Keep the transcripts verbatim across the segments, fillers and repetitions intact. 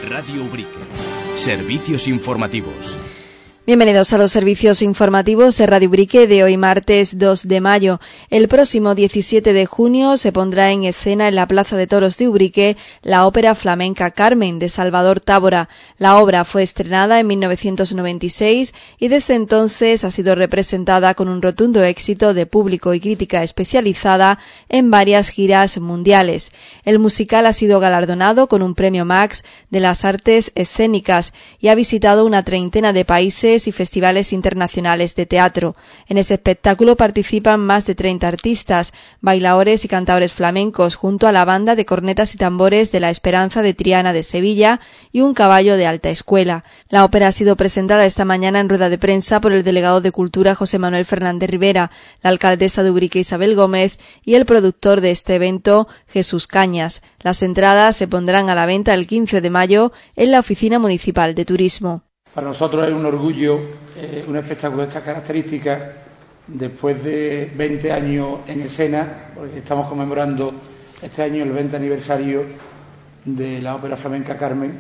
Radio Ubrique. Servicios informativos. Bienvenidos a los servicios informativos de Radio Ubrique de hoy martes dos de mayo. El próximo diecisiete de junio se pondrá en escena en la Plaza de Toros de Ubrique la ópera flamenca Carmen de Salvador Távora. La obra fue estrenada en mil novecientos noventa y seis y desde entonces ha sido representada con un rotundo éxito de público y crítica especializada en varias giras mundiales. El musical ha sido galardonado con un premio Max de las artes escénicas y ha visitado una treintena de países y festivales internacionales de teatro. En este espectáculo participan más de treinta artistas, bailadores y cantadores flamencos, junto a la banda de cornetas y tambores de la Esperanza de Triana de Sevilla y un caballo de alta escuela. La ópera ha sido presentada esta mañana en rueda de prensa por el delegado de Cultura José Manuel Fernández Rivera, la alcaldesa de Ubrique Isabel Gómez y el productor de este evento Jesús Cañas. Las entradas se pondrán a la venta el quince de mayo en la Oficina Municipal de Turismo. Para nosotros es un orgullo, eh, un espectáculo de estas características, después de veinte años en escena, porque estamos conmemorando este año el veinte aniversario de la ópera flamenca Carmen.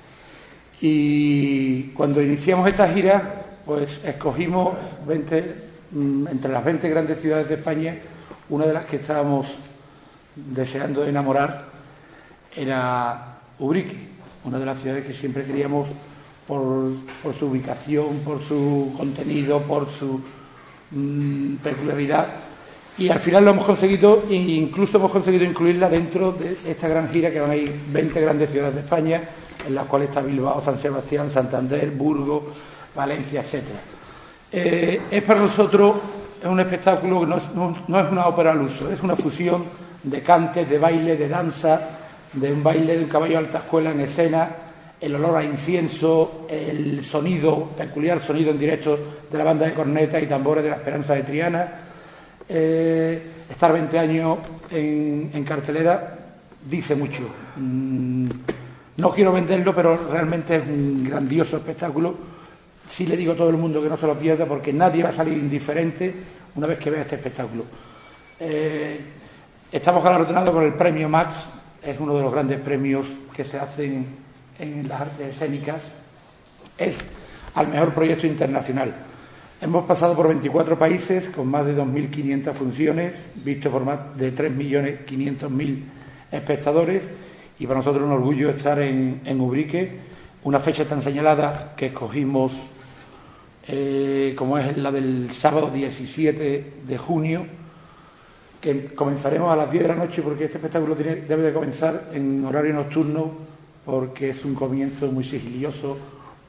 Y cuando iniciamos esta gira, pues escogimos veinte, entre las veinte grandes ciudades de España, una de las que estábamos deseando enamorar era Ubrique, una de las ciudades que siempre queríamos Por, por su ubicación, por su contenido, por su mmm, peculiaridad, y al final lo hemos conseguido, e incluso hemos conseguido incluirla dentro de esta gran gira, que van a ir veinte grandes ciudades de España, en las cuales está Bilbao, San Sebastián, Santander, Burgos, Valencia, etcétera. Eh, es para nosotros es un espectáculo que no es, no, no es una ópera al uso, es una fusión de cantes, de baile, de danza, de un baile de un caballo de alta escuela en escena, el olor a incienso, el sonido, peculiar sonido en directo de la banda de cornetas y tambores de la Esperanza de Triana. Eh, estar veinte años en, en cartelera dice mucho. Mm, no quiero venderlo, pero realmente es un grandioso espectáculo. Sí le digo a todo el mundo que no se lo pierda, porque nadie va a salir indiferente una vez que vea este espectáculo. Eh, estamos galardonados con el premio Max, es uno de los grandes premios que se hacen en las artes escénicas, es al mejor proyecto internacional. Hemos pasado por veinticuatro países con más de dos mil quinientas funciones, visto por más de tres millones quinientos mil espectadores, y para nosotros es un orgullo estar en, en Ubrique, una fecha tan señalada que escogimos eh, como es la del sábado diecisiete de junio, que comenzaremos a las diez de la noche, porque este espectáculo tiene, debe de comenzar en horario nocturno, porque es un comienzo muy sigilioso,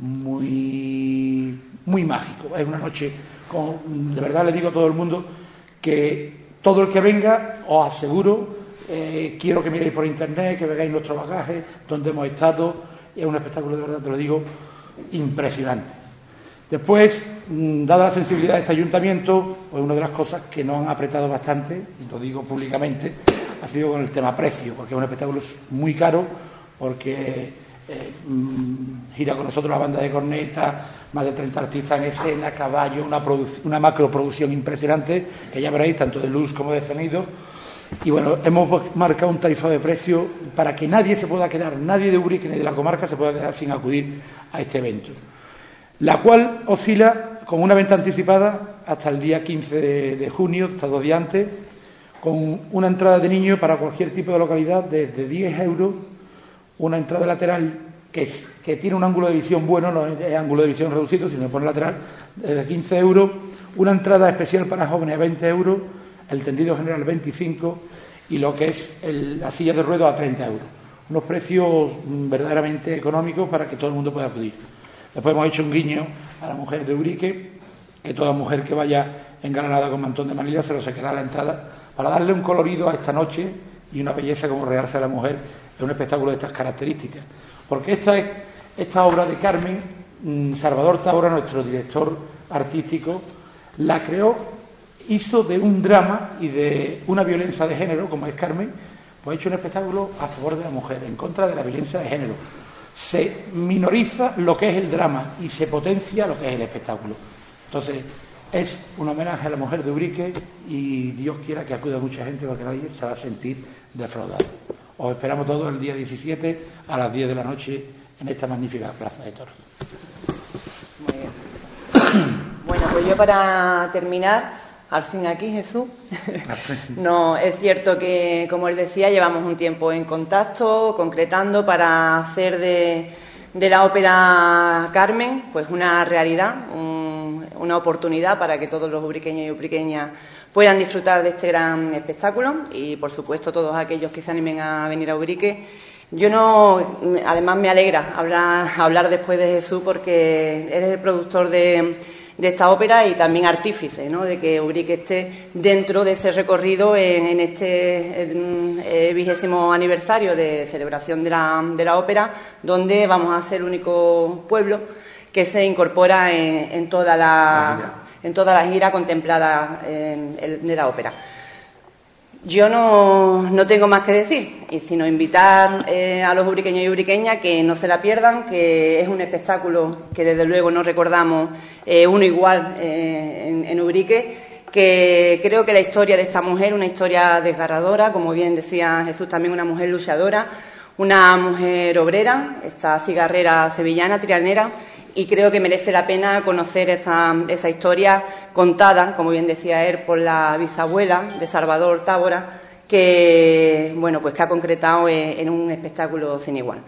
muy, muy mágico. Es una noche, con, de verdad le digo a todo el mundo que todo el que venga, os aseguro, eh, quiero que miréis por internet, que veáis nuestro bagaje, donde hemos estado. Es un espectáculo, de verdad te lo digo, impresionante. Después, dada la sensibilidad de este ayuntamiento, pues una de las cosas que nos han apretado bastante, y lo digo públicamente, ha sido con el tema precio, porque es un espectáculo muy caro, porque eh, mmm, gira con nosotros la banda de cornetas, más de treinta artistas en escena, caballo, una, una macroproducción impresionante, que ya veréis, tanto de luz como de sonido. Y bueno, hemos marcado un tarifado de precio para que nadie se pueda quedar, nadie de Ubrique ni de la comarca se pueda quedar sin acudir a este evento, la cual oscila con una venta anticipada hasta el día quince de, de junio, hasta dos días antes, con una entrada de niños para cualquier tipo de localidad desde diez euros, una entrada lateral que, es, que tiene un ángulo de visión bueno, no es ángulo de visión reducido, sino pone lateral, de quince euros, una entrada especial para jóvenes a veinte euros, el tendido general veinticinco y lo que es el, la silla de ruedas a treinta euros. Unos precios verdaderamente económicos para que todo el mundo pueda acudir. Después hemos hecho un guiño a la mujer de Ubrique, que toda mujer que vaya engalanada con mantón de manilla se lo sacará a la entrada, para darle un colorido a esta noche y una belleza como realza a la mujer en un espectáculo de estas características. Porque esta, es, esta obra de Carmen, mmm, Salvador Távora, nuestro director artístico, la creó, hizo de un drama y de una violencia de género, como es Carmen, pues ha hecho un espectáculo a favor de la mujer, en contra de la violencia de género. Se minoriza lo que es el drama y se potencia lo que es el espectáculo. Entonces, es un homenaje a la mujer de Ubrique y Dios quiera que acuda mucha gente, porque nadie se va a sentir defraudado. Os esperamos todos el día diecisiete a las diez de la noche en esta magnífica plaza de toros. Muy bien. Bueno, pues yo para terminar, al fin aquí, Jesús. No, es cierto que, como él decía, llevamos un tiempo en contacto, concretando para hacer de, de la ópera Carmen pues una realidad, un, una oportunidad para que todos los ubriqueños y ubriqueñas puedan disfrutar de este gran espectáculo y, por supuesto, todos aquellos que se animen a venir a Ubrique. Yo no, además me alegra hablar, hablar después de Jesús porque eres el productor de, de esta ópera y también artífice, ¿no?, de que Ubrique esté dentro de ese recorrido en, en este vigésimo aniversario de celebración de la, de la ópera, donde vamos a ser el único pueblo que se incorpora en, en toda la... en toda la gira contemplada eh, de la ópera. Yo no, no tengo más que decir, y sino invitar eh, a los ubriqueños y ubriqueñas que no se la pierdan, que es un espectáculo que desde luego no recordamos eh, uno igual eh, en, en Ubrique, que creo que la historia de esta mujer, una historia desgarradora, como bien decía Jesús, también una mujer luchadora, una mujer obrera, esta cigarrera sevillana, trianera, y creo que merece la pena conocer esa, esa historia contada, como bien decía él, por la bisabuela de Salvador Tábora, que, bueno, pues que ha concretado en un espectáculo sin igual.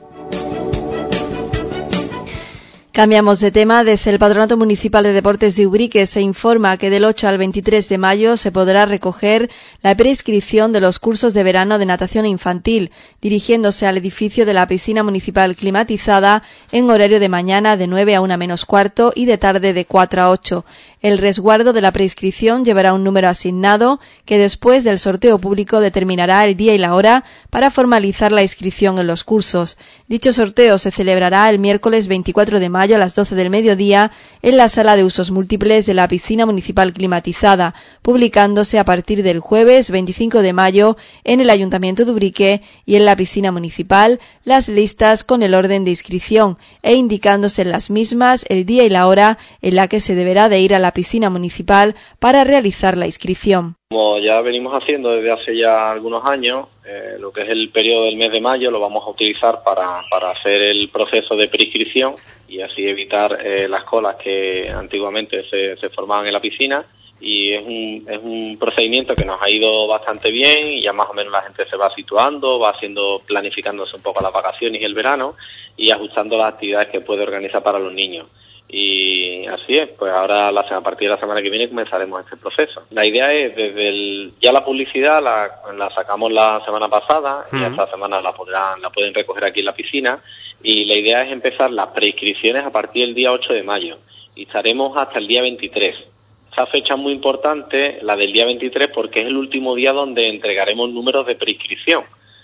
Cambiamos de tema. Desde el Patronato Municipal de Deportes de Ubrique se informa que del ocho al veintitrés de mayo se podrá recoger la preinscripción de los cursos de verano de natación infantil, dirigiéndose al edificio de la piscina municipal climatizada en horario de mañana de nueve a una menos cuarto y de tarde de cuatro a ocho. El resguardo de la preinscripción llevará un número asignado que después del sorteo público determinará el día y la hora para formalizar la inscripción en los cursos. Dicho sorteo se celebrará el miércoles veinticuatro de mayo a las doce del mediodía en la sala de usos múltiples de la piscina municipal climatizada, publicándose a partir del jueves veinticinco de mayo en el Ayuntamiento de Ubrique y en la piscina municipal las listas con el orden de inscripción e indicándose en las mismas el día y la hora en la que se deberá de ir a la piscina municipal para realizar la inscripción. Como ya venimos haciendo desde hace ya algunos años, eh, lo que es el periodo del mes de mayo lo vamos a utilizar para, para hacer el proceso de preinscripción y así evitar eh, las colas que antiguamente se, se formaban en la piscina. Y es un, es un procedimiento que nos ha ido bastante bien y ya más o menos la gente se va situando, va haciendo, planificándose un poco las vacaciones y el verano y ajustando las actividades que puede organizar para los niños. Y así es, pues ahora la, a partir de la semana que viene comenzaremos este proceso. La idea es, desde el, ya la publicidad la, la sacamos la semana pasada, uh-huh. y esta semana la podrán, la pueden recoger aquí en la piscina, y la idea es empezar las preinscripciones a partir del día ocho de mayo, y estaremos hasta el día veintitrés. Esa fecha es muy importante, la del día veintitrés, porque es el último día donde entregaremos números de preinscripción.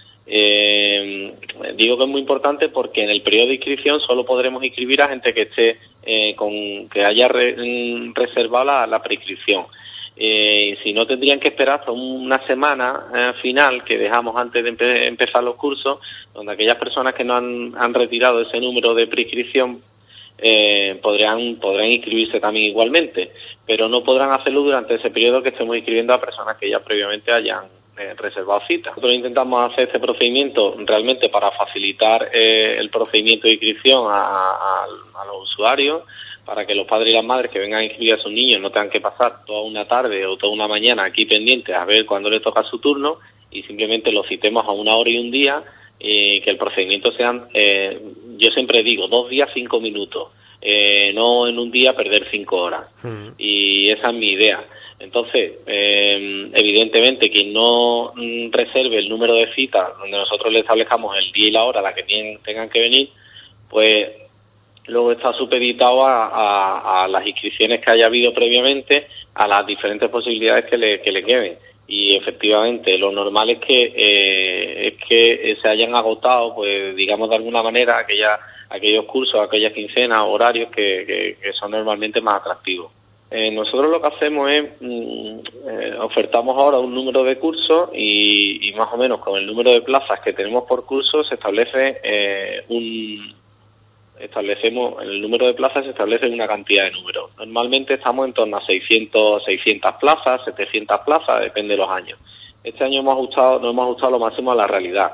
Eh, digo que es muy importante porque en el periodo de inscripción solo podremos inscribir a gente que esté eh, con que haya re, reservado la, la preinscripción. Eh, si no, tendrían que esperar hasta una semana eh, final que dejamos antes de empe- empezar los cursos, donde aquellas personas que no han, han retirado ese número de preinscripción eh, podrán, podrán inscribirse también igualmente, pero no podrán hacerlo durante ese periodo que estemos inscribiendo a personas que ya previamente hayan eh, reservado cita. Nosotros intentamos hacer este procedimiento realmente para facilitar eh, el procedimiento de inscripción a, a, a los usuarios, para que los padres y las madres que vengan a inscribir a sus niños no tengan que pasar toda una tarde o toda una mañana aquí pendientes a ver cuándo les toca su turno y simplemente los citemos a una hora y un día, eh, que el procedimiento sean, eh, yo siempre digo, dos días, cinco minutos, eh, no en un día perder cinco horas. Uh-huh. Y esa es mi idea. Entonces, eh, evidentemente, quien no mm, reserve el número de citas donde nosotros le establezcamos el día y la hora a la que tienen, tengan que venir, pues luego está supeditado a, a, a las inscripciones que haya habido previamente, a las diferentes posibilidades que le, que le queden. Y efectivamente, lo normal es que eh, es que se hayan agotado, pues digamos de alguna manera, aquella, aquellos cursos, aquellas quincenas, horarios que, que, que son normalmente más atractivos. Eh, nosotros lo que hacemos es, mm, eh, ofertamos ahora un número de cursos y, y más o menos con el número de plazas que tenemos por curso se establece eh, un... establecemos, el número de plazas se establece en una cantidad de números. Normalmente estamos en torno a seiscientas, seiscientas plazas, setecientas plazas, depende de los años. Este año hemos ajustado, nos hemos ajustado lo máximo a la realidad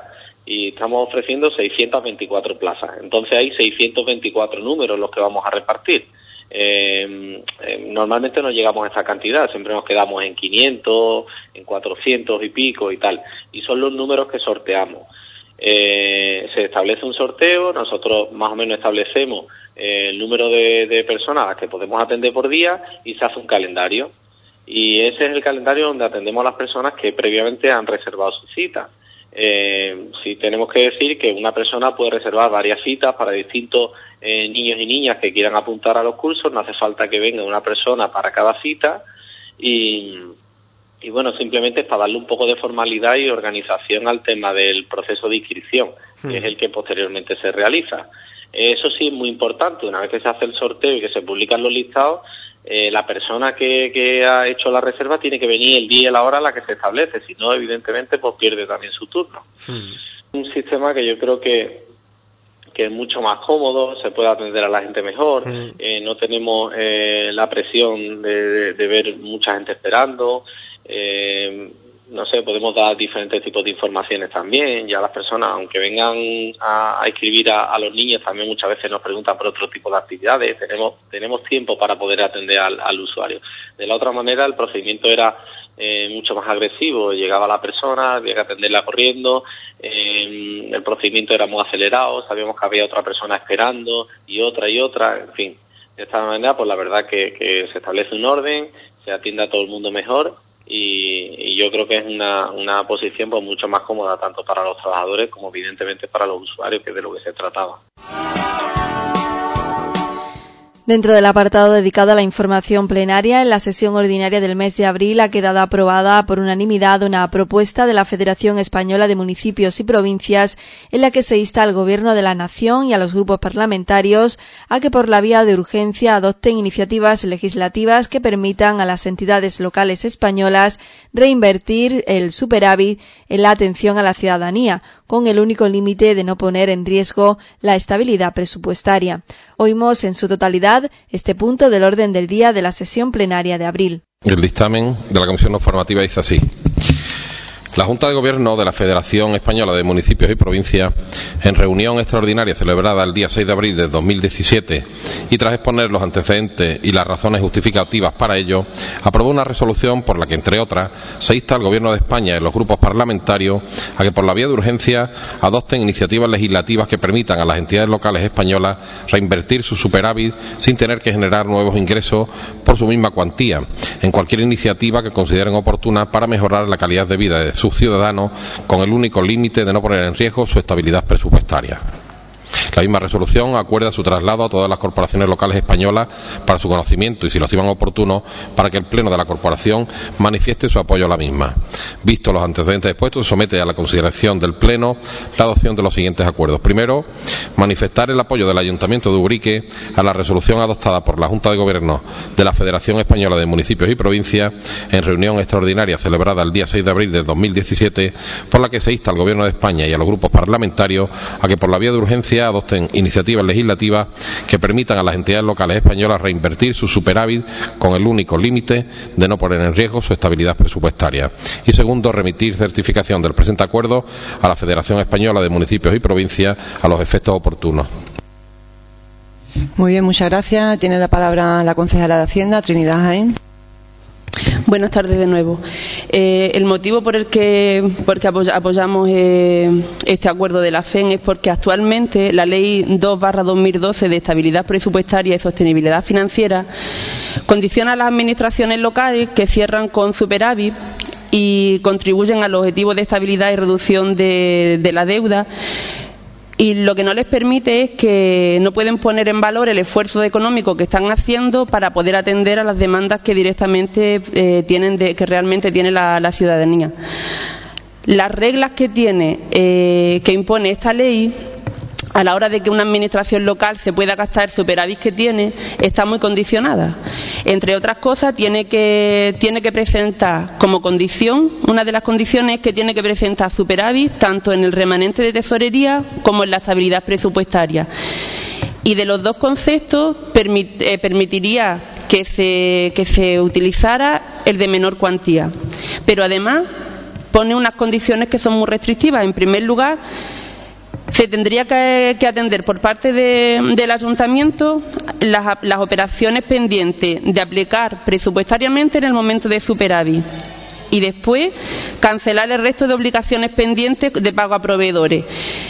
y estamos ofreciendo seiscientas veinticuatro plazas. Entonces hay seiscientos veinticuatro números los que vamos a repartir. Eh, eh, normalmente no llegamos a esa cantidad, siempre nos quedamos en quinientos, en cuatrocientos y pico y tal, y son los números que sorteamos. Eh, se establece un sorteo, nosotros más o menos establecemos eh, el número de, de personas a las que podemos atender por día y se hace un calendario, y ese es el calendario donde atendemos a las personas que previamente han reservado su cita. Eh, sí tenemos que decir que una persona puede reservar varias citas para distintos eh, niños y niñas que quieran apuntar a los cursos, no hace falta que venga una persona para cada cita, y, y bueno, simplemente es para darle un poco de formalidad y organización al tema del proceso de inscripción, sí, que es el que posteriormente se realiza. Eso sí es muy importante, una vez que se hace el sorteo y que se publican los listados, Eh, la persona que, que ha hecho la reserva tiene que venir el día y la hora a la que se establece, si no, evidentemente, pues pierde también su turno. Hmm. Un sistema que yo creo que, que es mucho más cómodo, se puede atender a la gente mejor, hmm. eh, no tenemos eh, la presión de, de, de ver mucha gente esperando, eh, no sé, podemos dar diferentes tipos de informaciones también, ya las personas, aunque vengan a, a inscribir a, a los niños, también muchas veces nos preguntan por otro tipo de actividades, tenemos tenemos tiempo para poder atender al, al usuario. De la otra manera, el procedimiento era eh, mucho más agresivo, llegaba la persona, había que atenderla corriendo, eh, el procedimiento era muy acelerado, sabíamos que había otra persona esperando, y otra y otra, en fin. De esta manera, pues la verdad que, que se establece un orden, se atiende a todo el mundo mejor, Y, y yo creo que es una, una posición pues mucho más cómoda tanto para los trabajadores como evidentemente para los usuarios, que es de lo que se trataba. Dentro del apartado dedicado a la información plenaria, en la sesión ordinaria del mes de abril ha quedado aprobada por unanimidad una propuesta de la Federación Española de Municipios y Provincias en la que se insta al Gobierno de la Nación y a los grupos parlamentarios a que por la vía de urgencia adopten iniciativas legislativas que permitan a las entidades locales españolas reinvertir el superávit en la atención a la ciudadanía, con el único límite de no poner en riesgo la estabilidad presupuestaria. Oímos en su totalidad este punto del orden del día de la sesión plenaria de abril. El dictamen de la Comisión Normativa dice así: la Junta de Gobierno de la Federación Española de Municipios y Provincias, en reunión extraordinaria celebrada el día seis de abril de dos mil diecisiete y tras exponer los antecedentes y las razones justificativas para ello, aprobó una resolución por la que, entre otras, se insta al Gobierno de España y los grupos parlamentarios a que por la vía de urgencia adopten iniciativas legislativas que permitan a las entidades locales españolas reinvertir su superávit sin tener que generar nuevos ingresos por su misma cuantía, en cualquier iniciativa que consideren oportuna para mejorar la calidad de vida de sus ciudadanos, con el único límite de no poner en riesgo su estabilidad presupuestaria. La misma resolución acuerda su traslado a todas las corporaciones locales españolas para su conocimiento y, si lo estiman oportuno, para que el Pleno de la Corporación manifieste su apoyo a la misma. Visto los antecedentes expuestos, se somete a la consideración del Pleno la adopción de los siguientes acuerdos. Primero, manifestar el apoyo del Ayuntamiento de Ubrique a la resolución adoptada por la Junta de Gobierno de la Federación Española de Municipios y Provincias en reunión extraordinaria celebrada el día seis de abril de dos mil diecisiete, por la que se insta al Gobierno de España y a los grupos parlamentarios a que por la vía de urgencia adopten iniciativas legislativas que permitan a las entidades locales españolas reinvertir su superávit con el único límite de no poner en riesgo su estabilidad presupuestaria. Y segundo, remitir certificación del presente acuerdo a la Federación Española de Municipios y Provincias a los efectos oportunos. Muy bien, muchas gracias. Tiene la palabra la concejala de Hacienda, Trinidad Jaén. Buenas tardes de nuevo. Eh, el motivo por el que, por que apoyamos eh, este acuerdo de la F E N es porque actualmente la Ley dos barra dos mil doce de Estabilidad Presupuestaria y Sostenibilidad Financiera condiciona a las administraciones locales que cierran con superávit y contribuyen al objetivo de estabilidad y reducción de, de la deuda. Y lo que no les permite es que no pueden poner en valor el esfuerzo económico que están haciendo para poder atender a las demandas que directamente eh, tienen, de, que realmente tiene la, la ciudadanía. Las reglas que tiene, eh, que impone esta ley, a la hora de que una administración local se pueda gastar el superávit que tiene, está muy condicionada. Entre otras cosas, tiene que, tiene que presentar como condición, una de las condiciones es que tiene que presentar superávit tanto en el remanente de tesorería como en la estabilidad presupuestaria. Y de los dos conceptos permit, eh, permitiría que se, que se utilizara el de menor cuantía. Pero además pone unas condiciones que son muy restrictivas. En primer lugar, Se tendría que, que atender por parte de, del ayuntamiento las, las operaciones pendientes de aplicar presupuestariamente en el momento de superávit y después cancelar el resto de obligaciones pendientes de pago a proveedores.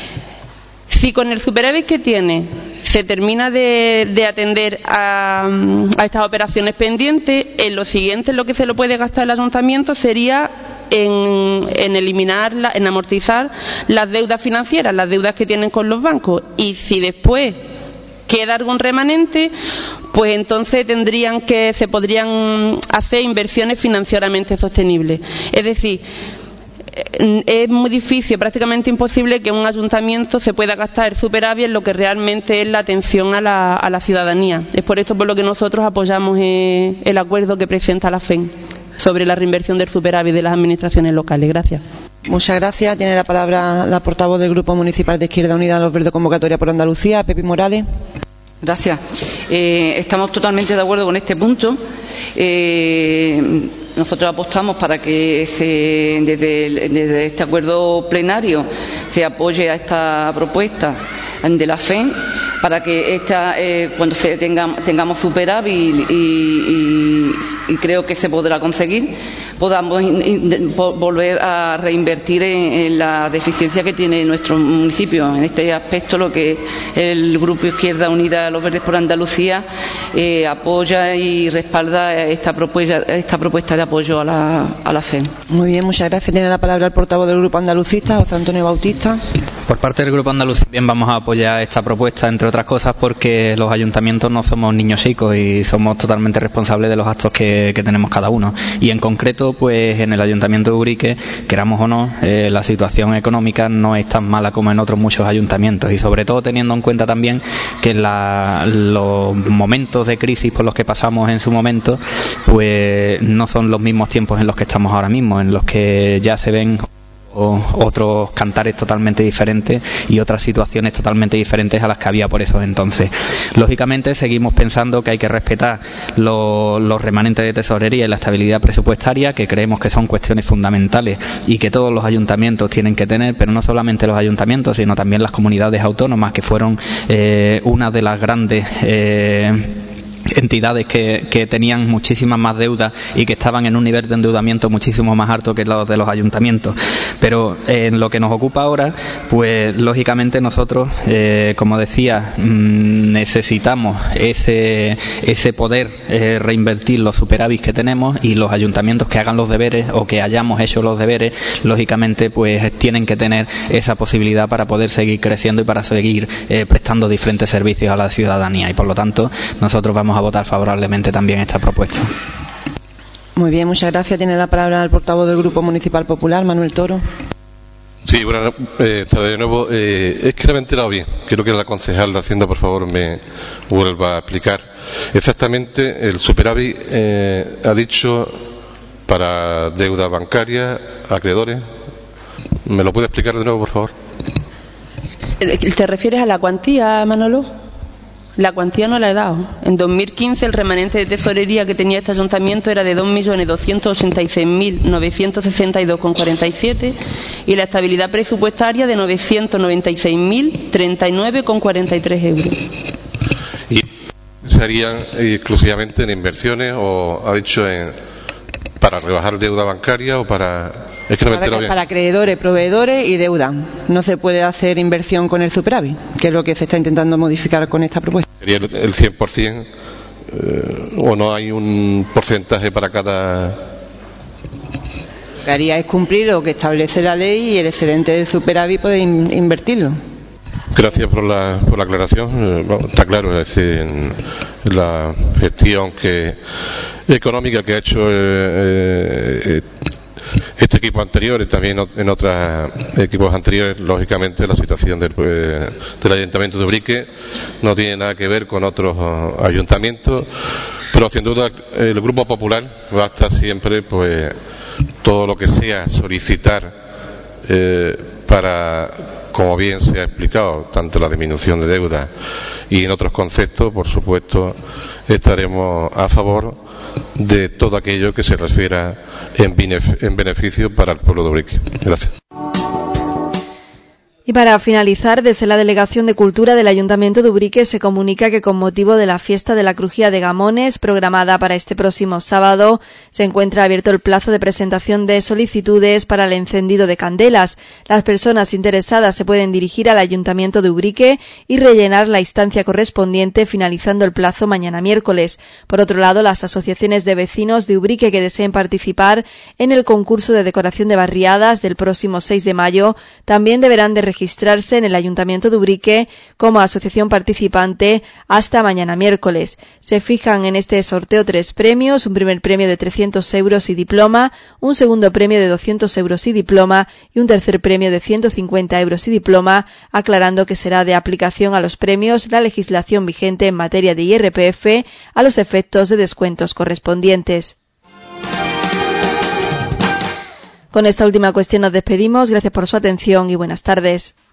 Si con el superávit que tiene se termina de, de atender a, a estas operaciones pendientes, en lo siguiente en lo que se lo puede gastar el ayuntamiento sería en, en eliminar, la, en amortizar las deudas financieras, las deudas que tienen con los bancos. Y si después queda algún remanente, pues entonces tendrían que, se podrían hacer inversiones financieramente sostenibles. Es decir, es muy difícil, prácticamente imposible que un ayuntamiento se pueda gastar el superávit en lo que realmente es la atención a la, a la ciudadanía. Es por esto por lo que nosotros apoyamos eh, el acuerdo que presenta la F E N sobre la reinversión del superávit de las administraciones locales. Gracias. Muchas gracias. Tiene la palabra la portavoz del Grupo Municipal de Izquierda Unida Los Verdes Convocatoria por Andalucía, Pepi Morales. Gracias. Eh, estamos totalmente de acuerdo con este punto. Eh, nosotros apostamos para que se, desde, desde este acuerdo plenario se apoye a esta propuesta de la F E N para que esta, eh, cuando se tenga, tengamos superávit y, y, y creo que se podrá conseguir, podamos in, in, volver a reinvertir en, en la deficiencia que tiene nuestro municipio. En este aspecto, lo que el Grupo Izquierda Unida Los Verdes por Andalucía eh, apoya y respalda esta propuesta, esta propuesta de apoyo a la, a la F E N. Muy bien, muchas gracias. Tiene la palabra el portavoz del Grupo Andalucista, José Antonio Bautista. Por parte del Grupo Andaluz bien vamos a apoyar esta propuesta, entre otras cosas porque los ayuntamientos no somos niños chicos y somos totalmente responsables de los actos que, que tenemos cada uno. Y en concreto, pues en el Ayuntamiento de Ubrique, queramos o no, eh, la situación económica no es tan mala como en otros muchos ayuntamientos, y sobre todo teniendo en cuenta también que la, los momentos de crisis por los que pasamos en su momento, pues no son los mismos tiempos en los que estamos ahora mismo, en los que ya se ven otros cantares totalmente diferentes y otras situaciones totalmente diferentes a las que había por esos entonces. Lógicamente seguimos pensando que hay que respetar lo, los remanentes de tesorería y la estabilidad presupuestaria, que creemos que son cuestiones fundamentales y que todos los ayuntamientos tienen que tener, pero no solamente los ayuntamientos, sino también las comunidades autónomas, que fueron eh, una de las grandes eh, entidades que, que tenían muchísimas más deudas y que estaban en un nivel de endeudamiento muchísimo más alto que los de los ayuntamientos. Pero eh, en lo que nos ocupa ahora, pues lógicamente nosotros, eh, como decía, mmm, necesitamos ese, ese poder eh, reinvertir los superávits que tenemos, y los ayuntamientos que hagan los deberes o que hayamos hecho los deberes, lógicamente pues tienen que tener esa posibilidad para poder seguir creciendo y para seguir eh, prestando diferentes servicios a la ciudadanía, y por lo tanto nosotros vamos a votar favorablemente también esta propuesta. Muy bien, muchas gracias. Tiene la palabra el portavoz del Grupo Municipal Popular, Manuel Toro. Sí, bueno, eh, de nuevo, eh, es que no me he enterado bien. Quiero que la concejal de Hacienda, por favor, me vuelva a explicar. Exactamente, el superávit eh, ha dicho para deuda bancaria, acreedores. ¿Me lo puede explicar de nuevo, por favor? ¿Te refieres a la cuantía, Manolo? La cuantía no la he dado. En dos mil quince el remanente de tesorería que tenía este ayuntamiento era de dos millones doscientos ochenta y seis mil novecientos sesenta y dos con cuarenta y siete y la estabilidad presupuestaria de novecientos noventa y seis mil treinta y nueve con cuarenta y tres euros. ¿Y serían exclusivamente en inversiones o ha dicho en, para rebajar deuda bancaria o para...? Es que no me he enterado bien. Para acreedores, proveedores y deuda. No se puede hacer inversión con el superávit, que es lo que se está intentando modificar con esta propuesta. ¿Sería el, el cien por ciento eh, o no hay un porcentaje para cada...? Lo que haría es cumplir lo que establece la ley, y el excedente del superávit puede in, invertirlo. Gracias por la, por la aclaración. Eh, bueno, está claro, es decir, en, en la gestión que económica que ha hecho eh, eh, este equipo anterior y también en otros equipos anteriores, lógicamente la situación del, eh, del Ayuntamiento de Ubrique no tiene nada que ver con otros uh, ayuntamientos, pero sin duda el Grupo Popular va a estar siempre, pues, todo lo que sea solicitar eh, para, como bien se ha explicado, tanto la disminución de deuda y en otros conceptos, por supuesto, estaremos a favor de todo aquello que se refiera en beneficio para el pueblo de Ubrique. Gracias. Y para finalizar, desde la Delegación de Cultura del Ayuntamiento de Ubrique se comunica que con motivo de la fiesta de la Crujía de Gamones, programada para este próximo sábado, se encuentra abierto el plazo de presentación de solicitudes para el encendido de candelas. Las personas interesadas se pueden dirigir al Ayuntamiento de Ubrique y rellenar la instancia correspondiente, finalizando el plazo mañana miércoles. Por otro lado, las asociaciones de vecinos de Ubrique que deseen participar en el concurso de decoración de barriadas del próximo seis de mayo también deberán de registrarse en el Ayuntamiento de Ubrique como asociación participante hasta mañana miércoles. Se fijan en este sorteo tres premios, un primer premio de trescientos euros y diploma, un segundo premio de doscientos euros y diploma y un tercer premio de ciento cincuenta euros y diploma, aclarando que será de aplicación a los premios la legislación vigente en materia de I R P F a los efectos de descuentos correspondientes. Con esta última cuestión nos despedimos. Gracias por su atención y buenas tardes.